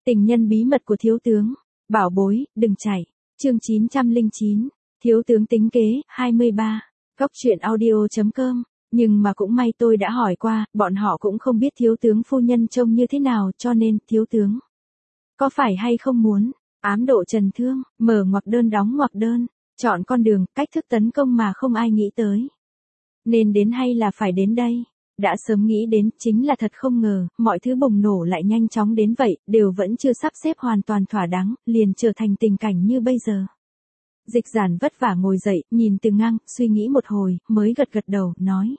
Tình nhân bí mật của thiếu tướng. Bảo bối, đừng chạy. Chương 909. Thiếu tướng tính kế, 23. Góc truyện audio.com. Nhưng mà cũng may tôi đã hỏi qua, bọn họ cũng không biết thiếu tướng phu nhân trông như thế nào, cho nên, thiếu tướng có phải hay không muốn ám độ Trần Thương, mở ngoặc đơn đóng ngoặc đơn, chọn con đường, cách thức tấn công mà không ai nghĩ tới. Nên đến hay là phải đến đây? Đã sớm nghĩ đến, chính là thật không ngờ, mọi thứ bùng nổ lại nhanh chóng đến vậy, đều vẫn chưa sắp xếp hoàn toàn thỏa đáng, liền trở thành tình cảnh như bây giờ. Dịch Giản vất vả ngồi dậy, nhìn Từ Ngang, suy nghĩ một hồi, mới gật gật đầu, nói.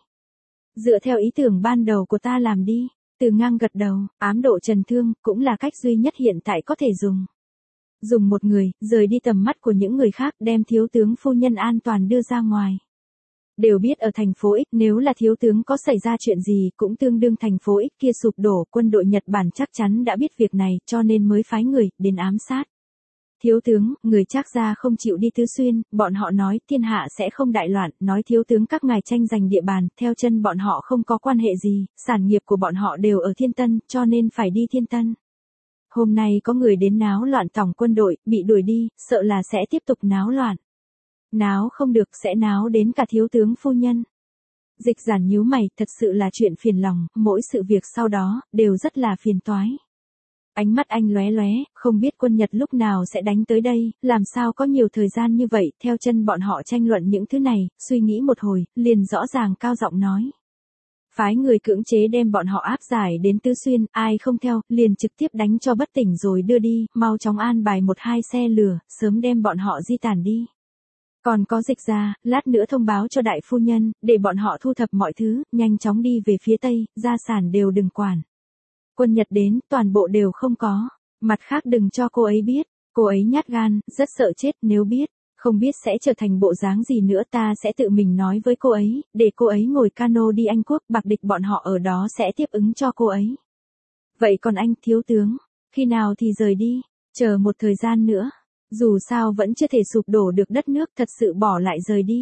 Dựa theo ý tưởng ban đầu của ta làm đi. Từ Ngang gật đầu, ám độ Trần Thương, cũng là cách duy nhất hiện tại có thể dùng. Dùng một người, rời đi tầm mắt của những người khác, đem thiếu tướng phu nhân an toàn đưa ra ngoài. Đều biết ở thành phố X, nếu là thiếu tướng có xảy ra chuyện gì, cũng tương đương thành phố X kia sụp đổ, quân đội Nhật Bản chắc chắn đã biết việc này, cho nên mới phái người, đến ám sát. Thiếu tướng, người Trác gia không chịu đi Tứ Xuyên, bọn họ nói, thiên hạ sẽ không đại loạn, nói thiếu tướng các ngài tranh giành địa bàn, theo chân bọn họ không có quan hệ gì, sản nghiệp của bọn họ đều ở Thiên Tân, cho nên phải đi Thiên Tân. Hôm nay có người đến náo loạn tổng quân đội, bị đuổi đi, sợ là sẽ tiếp tục náo loạn. Náo không được, sẽ náo đến cả thiếu tướng phu nhân. Dịch Giản nhíu mày, thật sự là chuyện phiền lòng, mỗi sự việc sau đó, đều rất là phiền toái. Ánh mắt anh lóe lóe, không biết quân Nhật lúc nào sẽ đánh tới đây, làm sao có nhiều thời gian như vậy, theo chân bọn họ tranh luận những thứ này, suy nghĩ một hồi, liền rõ ràng cao giọng nói. Phái người cưỡng chế đem bọn họ áp giải đến Tứ Xuyên, ai không theo, liền trực tiếp đánh cho bất tỉnh rồi đưa đi, mau chóng an bài 1-2 xe lửa, sớm đem bọn họ di tản đi. Còn có Dịch gia, lát nữa thông báo cho đại phu nhân, để bọn họ thu thập mọi thứ, nhanh chóng đi về phía Tây, gia sản đều đừng quản. Quân Nhật đến, toàn bộ đều không có. Mặt khác đừng cho cô ấy biết, cô ấy nhát gan, rất sợ chết, nếu biết, không biết sẽ trở thành bộ dáng gì nữa, ta sẽ tự mình nói với cô ấy, để cô ấy ngồi cano đi Anh Quốc, bạc địch bọn họ ở đó sẽ tiếp ứng cho cô ấy. Vậy còn anh, thiếu tướng, khi nào thì rời đi, chờ một thời gian nữa, dù sao vẫn chưa thể sụp đổ được đất nước, thật sự bỏ lại rời đi.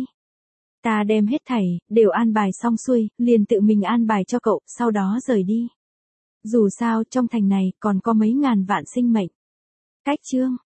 Ta đem hết thảy, đều an bài xong xuôi, liền tự mình an bài cho cậu, sau đó rời đi. Dù sao, trong thành này, còn có mấy ngàn vạn sinh mệnh. Cách chương.